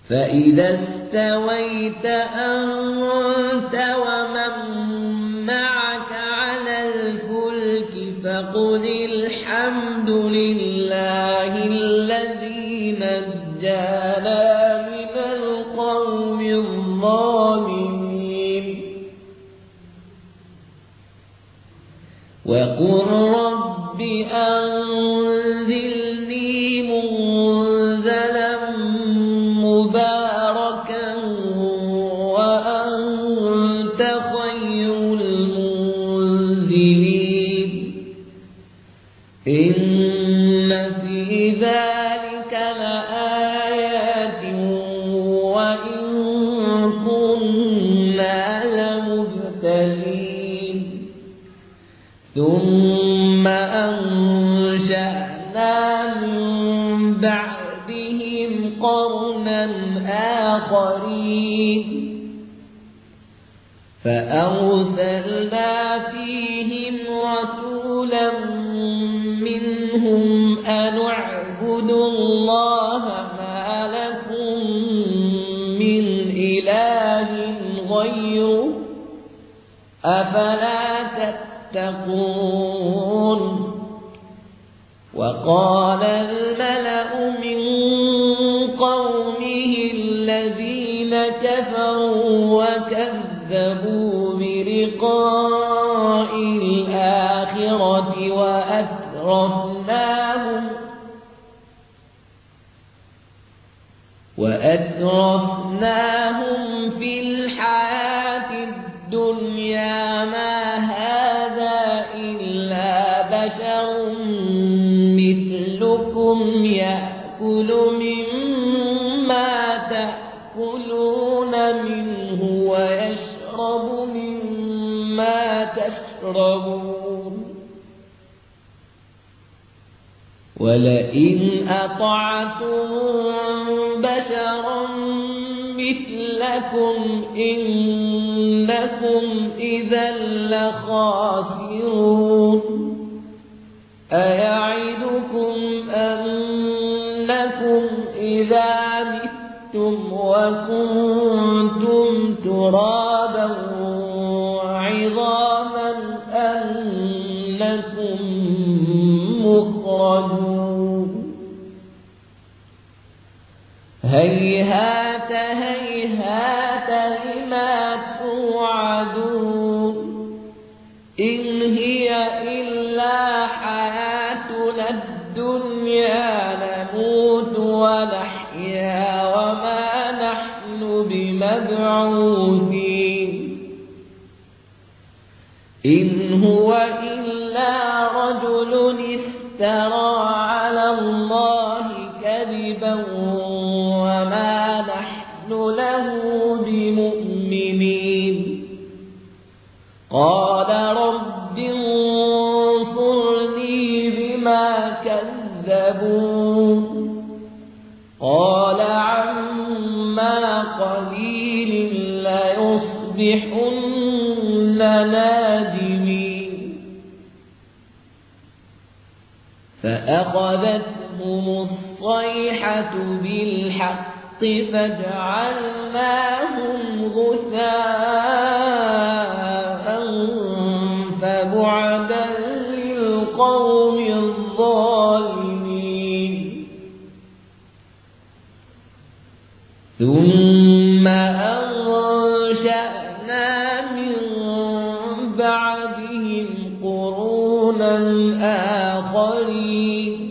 فإذا استويت أنت ومن معك على الفلك فقل الحمد لله الذي نجانا من القوم الظالمين وقل رب أنزلني منزلا مباركا وأنت خير المنزلين إن في ذلك لآيات وإن كنا لمبتلين ثم أنشأنا من بعدهم قرنا آخرين فأرسلنا فيهم رسولا منهم أن اعبدوا الله ما لكم من إله غيره أفلا تتقون وقال الملأ من قومه الذين كفروا وكذبوا بلقاء الآخرة وأترفناهم في الحياة الدنيا ما هذا إلا بشر مثلكم يأكل مما تأكلون منه ويشرب مما تشربون ولئن أطعتم بشرا مثلكم إنكم إذا لخاسرون أيعدكم أنكم إذا متم وكنتم ترابا وعظاما أنكم مخرجون هيهات هيهات لما توعدون إن هي إلا حياتنا الدنيا نموت ونحيا وما نحن بمبعوثين إن هو إلا رجل افترى على الله كذبا وما نحن له بمؤمنين قال رب انصرني بما كذبون قال عما قليل ليصبحن نادمين فأخذتهم الصيحة بالحق فجعلناهم غثاء فبعدا للقوم الظالمين ثم أنشأنا من بعدهم قرونا آخرين